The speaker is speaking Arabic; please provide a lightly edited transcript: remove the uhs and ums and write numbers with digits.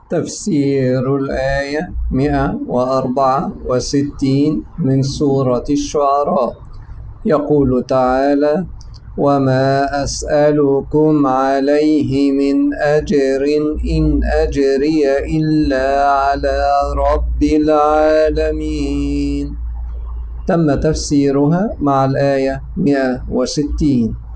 تفسير الآية 164 من سورة الشعراء. يقول تعالى: وما أسألكم عليه من أجر إن أجري إلا على رب العالمين. تم تفسيرها مع الآية 160.